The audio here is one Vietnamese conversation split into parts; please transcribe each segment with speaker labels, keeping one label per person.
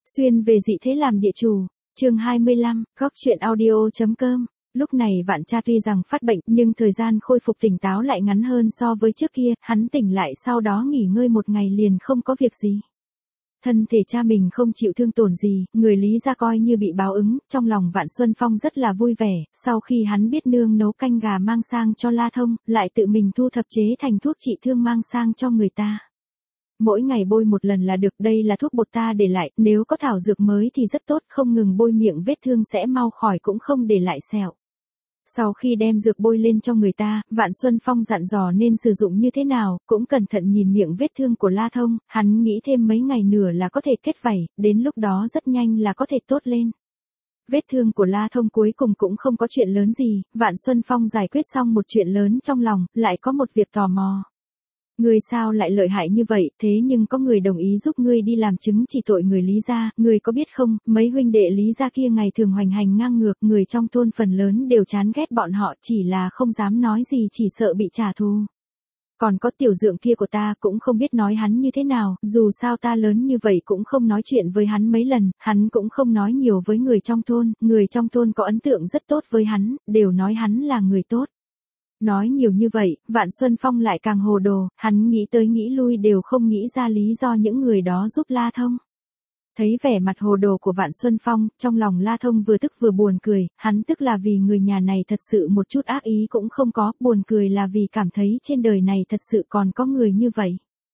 Speaker 1: Xuyên về dị thế làm địa chủ, chương 25, góc truyện audio.com. Lúc này Vạn Cha tuy rằng phát bệnh nhưng thời gian khôi phục tỉnh táo lại ngắn hơn so với trước kia, hắn tỉnh lại sau đó nghỉ ngơi một ngày liền không có việc gì. Thân thể cha mình không chịu thương tổn gì, người Lý gia coi như bị báo ứng, trong lòng Vạn Xuân Phong rất là vui vẻ, sau khi hắn biết nương nấu canh gà mang sang cho La Thông, lại tự mình thu thập chế thành thuốc trị thương mang sang cho người ta. Mỗi ngày bôi một lần là được, đây là thuốc bột ta để lại, nếu có thảo dược mới thì rất tốt, không ngừng bôi miệng vết thương sẽ mau khỏi cũng không để lại sẹo. Sau khi đem dược bôi lên cho người ta, Vạn Xuân Phong dặn dò nên sử dụng như thế nào, cũng cẩn thận nhìn miệng vết thương của La Thông, hắn nghĩ thêm mấy ngày nữa là có thể kết vảy, đến lúc đó rất nhanh là có thể tốt lên. Vết thương của La Thông cuối cùng cũng không có chuyện lớn gì, Vạn Xuân Phong giải quyết xong một chuyện lớn trong lòng, lại có một việc tò mò. Ngươi sao lại lợi hại như vậy, thế nhưng có người đồng ý giúp ngươi đi làm chứng chỉ tội người Lý gia, ngươi có biết không, mấy huynh đệ Lý gia kia ngày thường hoành hành ngang ngược, người trong thôn phần lớn đều chán ghét bọn họ, chỉ là không dám nói gì, chỉ sợ bị trả thù. Còn có tiểu dượng kia của ta cũng không biết nói hắn như thế nào, dù sao ta lớn như vậy cũng không nói chuyện với hắn mấy lần, hắn cũng không nói nhiều với người trong thôn có ấn tượng rất tốt với hắn, đều nói hắn là người tốt. Nói nhiều như vậy, Vạn Xuân Phong lại càng hồ đồ, hắn nghĩ tới nghĩ lui đều không nghĩ ra lý do những người đó giúp La Thông. Thấy vẻ mặt hồ đồ của Vạn Xuân Phong, trong lòng La Thông vừa tức vừa buồn cười, hắn tức là vì người nhà này thật sự một chút ác ý cũng không có, buồn cười là vì cảm thấy trên đời này thật sự còn có người như vậy.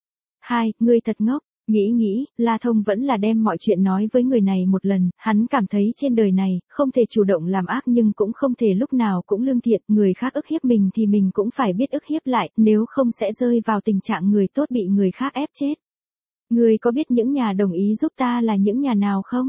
Speaker 1: Ngươi thật ngốc. Nghĩ, La Thông vẫn là đem mọi chuyện nói với người này một lần, hắn cảm thấy trên đời này, không thể chủ động làm ác nhưng cũng không thể lúc nào cũng lương thiện, người khác ức hiếp mình thì mình cũng phải biết ức hiếp lại, nếu không sẽ rơi vào tình trạng người tốt bị người khác ép chết. Ngươi có biết những nhà đồng ý giúp ta là những nhà nào không?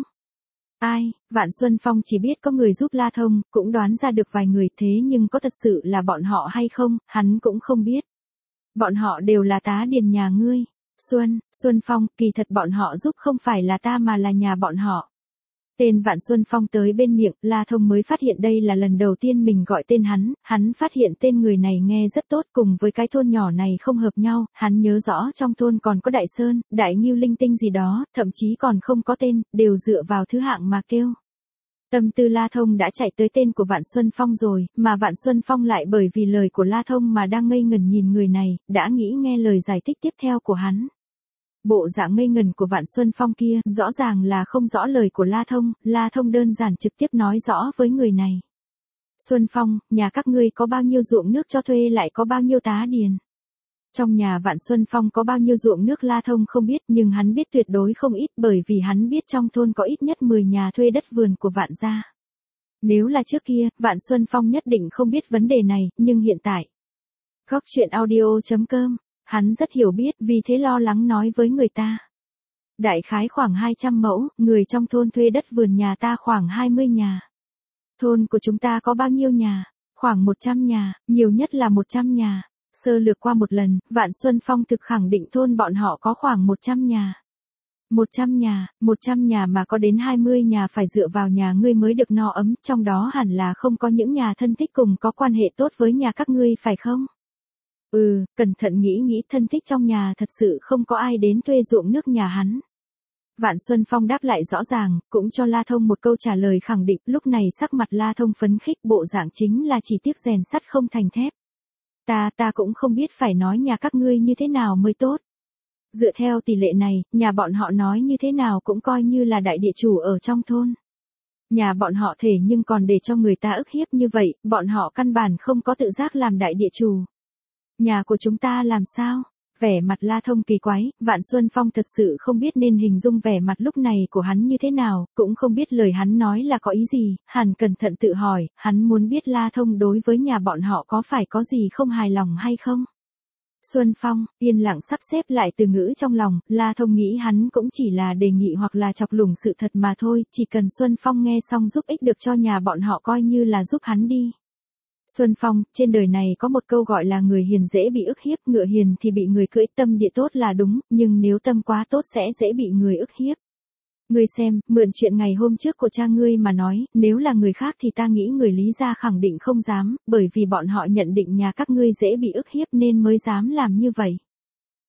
Speaker 1: Vạn Xuân Phong chỉ biết có người giúp La Thông, cũng đoán ra được vài người, thế nhưng có thật sự là bọn họ hay không, hắn cũng không biết. Bọn họ đều là tá điền nhà ngươi. Xuân Phong, kỳ thật bọn họ giúp không phải là ta mà là nhà bọn họ. Tên Vạn Xuân Phong tới bên miệng, La Thông mới phát hiện đây là lần đầu tiên mình gọi tên hắn phát hiện tên người này nghe rất tốt, cùng với cái thôn nhỏ này không hợp nhau, hắn nhớ rõ trong thôn còn có Đại Sơn, Đại Ngưu linh tinh gì đó, thậm chí còn không có tên, đều dựa vào thứ hạng mà kêu. Tâm tư La Thông đã chạy tới tên của Vạn Xuân Phong rồi, mà Vạn Xuân Phong lại bởi vì lời của La Thông mà đang ngây ngẩn nhìn người này, đã nghĩ nghe lời giải thích tiếp theo của hắn. Bộ dạng ngây ngẩn của Vạn Xuân Phong kia, rõ ràng là không rõ lời của La Thông đơn giản trực tiếp nói rõ với người này. Xuân Phong, nhà các ngươi có bao nhiêu ruộng nước cho thuê lại có bao nhiêu tá điền? Trong nhà Vạn Xuân Phong có bao nhiêu ruộng nước La Thông không biết, nhưng hắn biết tuyệt đối không ít, bởi vì hắn biết trong thôn có ít nhất 10 nhà thuê đất vườn của Vạn gia. Nếu là trước kia, Vạn Xuân Phong nhất định không biết vấn đề này, nhưng hiện tại. Góc truyện audio.com, hắn rất hiểu biết, vì thế lo lắng nói với người ta. Đại khái khoảng 200 mẫu, người trong thôn thuê đất vườn nhà ta khoảng 20 nhà. Thôn của chúng ta có bao nhiêu nhà? Khoảng 100 nhà, nhiều nhất là 100 nhà. Sơ lược qua một lần, Vạn Xuân Phong thực khẳng định thôn bọn họ có khoảng 100 nhà. 100 nhà mà có đến 20 nhà phải dựa vào nhà ngươi mới được no ấm, trong đó hẳn là không có những nhà thân thích cùng có quan hệ tốt với nhà các ngươi phải không? Cẩn thận nghĩ thân thích trong nhà thật sự không có ai đến thuê ruộng nước nhà hắn. Vạn Xuân Phong đáp lại rõ ràng, cũng cho La Thông một câu trả lời khẳng định, lúc này sắc mặt La Thông phấn khích, bộ dạng chính là chỉ tiếc rèn sắt không thành thép. Ta cũng không biết phải nói nhà các ngươi như thế nào mới tốt. Dựa theo tỷ lệ này, nhà bọn họ nói như thế nào cũng coi như là đại địa chủ ở trong thôn. Nhà bọn họ thể nhưng còn để cho người ta ức hiếp như vậy, bọn họ căn bản không có tự giác làm đại địa chủ. Nhà của chúng ta làm sao? Vẻ mặt La Thông kỳ quái, Vạn Xuân Phong thật sự không biết nên hình dung vẻ mặt lúc này của hắn như thế nào, cũng không biết lời hắn nói là có ý gì, hắn cẩn thận tự hỏi, hắn muốn biết La Thông đối với nhà bọn họ có phải có gì không hài lòng hay không. Xuân Phong, yên lặng sắp xếp lại từ ngữ trong lòng, La Thông nghĩ hắn cũng chỉ là đề nghị hoặc là chọc lủng sự thật mà thôi, chỉ cần Xuân Phong nghe xong giúp ích được cho nhà bọn họ coi như là giúp hắn đi. Xuân Phong, trên đời này có một câu gọi là người hiền dễ bị ức hiếp, ngựa hiền thì bị người cưỡi, tâm địa tốt là đúng, nhưng nếu tâm quá tốt sẽ dễ bị người ức hiếp. Ngươi xem, mượn chuyện ngày hôm trước của cha ngươi mà nói, nếu là người khác thì ta nghĩ người Lý gia khẳng định không dám, bởi vì bọn họ nhận định nhà các ngươi dễ bị ức hiếp nên mới dám làm như vậy.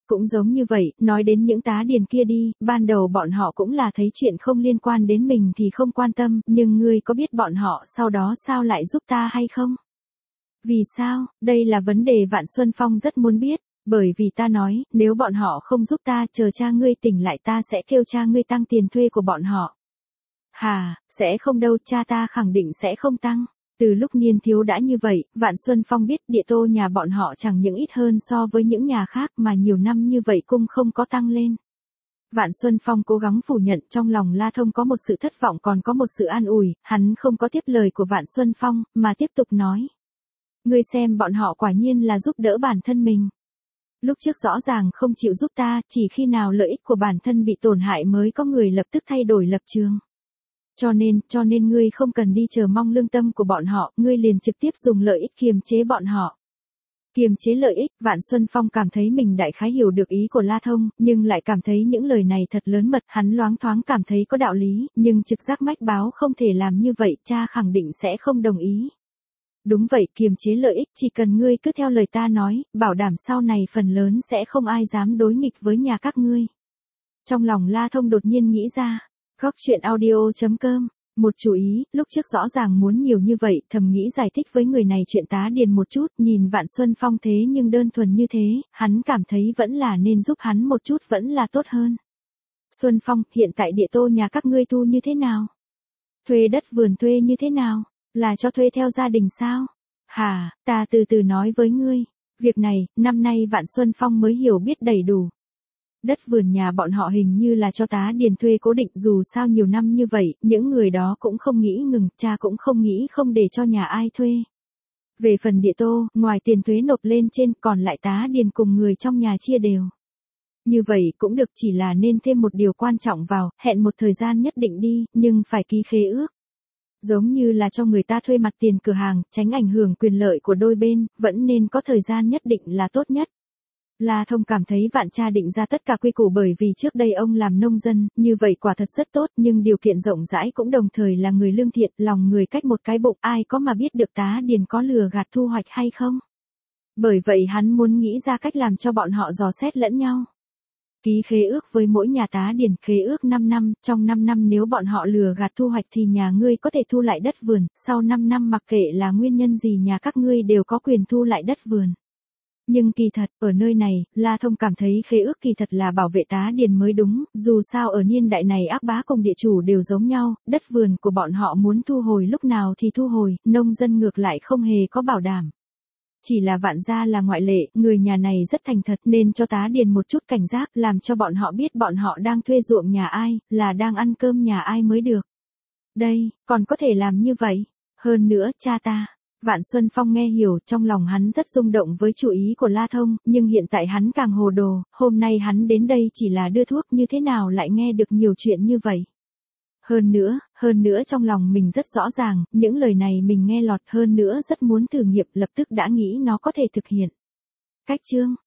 Speaker 1: Cũng giống như vậy, nói đến những tá điền kia đi, ban đầu bọn họ cũng là thấy chuyện không liên quan đến mình thì không quan tâm, nhưng ngươi có biết bọn họ sau đó sao lại giúp ta hay không? Vì sao? Đây là vấn đề Vạn Xuân Phong rất muốn biết, bởi vì ta nói, nếu bọn họ không giúp ta, chờ cha ngươi tỉnh lại ta sẽ kêu cha ngươi tăng tiền thuê của bọn họ. Hà, sẽ không đâu, cha ta khẳng định sẽ không tăng. Từ lúc niên thiếu đã như vậy, Vạn Xuân Phong biết địa tô nhà bọn họ chẳng những ít hơn so với những nhà khác mà nhiều năm như vậy cung không có tăng lên. Vạn Xuân Phong cố gắng phủ nhận trong lòng La Thông có một sự thất vọng còn có một sự an ủi, hắn không có tiếp lời của Vạn Xuân Phong, mà tiếp tục nói. Ngươi xem bọn họ quả nhiên là giúp đỡ bản thân mình. Lúc trước rõ ràng không chịu giúp ta, chỉ khi nào lợi ích của bản thân bị tổn hại mới có người lập tức thay đổi lập trường. Cho nên ngươi không cần đi chờ mong lương tâm của bọn họ, ngươi liền trực tiếp dùng lợi ích kiềm chế bọn họ. Kiềm chế lợi ích, Vạn Xuân Phong cảm thấy mình đại khái hiểu được ý của La Thông, nhưng lại cảm thấy những lời này thật lớn mật, hắn loáng thoáng cảm thấy có đạo lý, nhưng trực giác mách báo không thể làm như vậy, cha khẳng định sẽ không đồng ý. Đúng vậy, kiềm chế lợi ích, chỉ cần ngươi cứ theo lời ta nói, bảo đảm sau này phần lớn sẽ không ai dám đối nghịch với nhà các ngươi. Trong lòng La Thông đột nhiên nghĩ ra, góc chuyện audio.com, một chú ý, lúc trước rõ ràng muốn nhiều như vậy, thầm nghĩ giải thích với người này chuyện tá điền một chút, nhìn Vạn Xuân Phong thế nhưng đơn thuần như thế, hắn cảm thấy vẫn là nên giúp hắn một chút vẫn là tốt hơn. Xuân Phong, hiện tại địa tô nhà các ngươi thu như thế nào? Thuê đất vườn thuê như thế nào? Là cho thuê theo gia đình sao? Hà, ta từ từ nói với ngươi. Việc này, năm nay Vạn Xuân Phong mới hiểu biết đầy đủ. Đất vườn nhà bọn họ hình như là cho tá điền thuê cố định, dù sao nhiều năm như vậy, những người đó cũng không nghĩ ngừng, cha cũng không nghĩ không để cho nhà ai thuê. Về phần địa tô, ngoài tiền thuế nộp lên trên, còn lại tá điền cùng người trong nhà chia đều. Như vậy cũng được, chỉ là nên thêm một điều quan trọng vào, hẹn một thời gian nhất định đi, nhưng phải ký khế ước. Giống như là cho người ta thuê mặt tiền cửa hàng, tránh ảnh hưởng quyền lợi của đôi bên, vẫn nên có thời gian nhất định là tốt nhất. La Thông cảm thấy Vạn cha định ra tất cả quy củ bởi vì trước đây ông làm nông dân, như vậy quả thật rất tốt, nhưng điều kiện rộng rãi cũng đồng thời là người lương thiện, lòng người cách một cái bụng, ai có mà biết được tá điền có lừa gạt thu hoạch hay không. Bởi vậy hắn muốn nghĩ ra cách làm cho bọn họ dò xét lẫn nhau. Ký khế ước với mỗi nhà tá điền, khế ước 5 năm, trong 5 năm nếu bọn họ lừa gạt thu hoạch thì nhà ngươi có thể thu lại đất vườn, sau 5 năm mặc kệ là nguyên nhân gì nhà các ngươi đều có quyền thu lại đất vườn. Nhưng kỳ thật, ở nơi này, La Thông cảm thấy khế ước kỳ thật là bảo vệ tá điền mới đúng, dù sao ở niên đại này ác bá cùng địa chủ đều giống nhau, đất vườn của bọn họ muốn thu hồi lúc nào thì thu hồi, nông dân ngược lại không hề có bảo đảm. Chỉ là Vạn gia là ngoại lệ, người nhà này rất thành thật nên cho tá điền một chút cảnh giác, làm cho bọn họ biết bọn họ đang thuê ruộng nhà ai, là đang ăn cơm nhà ai mới được. Đây, còn có thể làm như vậy. Hơn nữa, cha ta. Vạn Xuân Phong nghe hiểu, trong lòng hắn rất rung động với chủ ý của La Thông, nhưng hiện tại hắn càng hồ đồ, hôm nay hắn đến đây chỉ là đưa thuốc, như thế nào lại nghe được nhiều chuyện như vậy. Hơn nữa trong lòng mình rất rõ ràng, những lời này mình nghe lọt, hơn nữa rất muốn thử nghiệm, lập tức đã nghĩ nó có thể thực hiện. Cách chương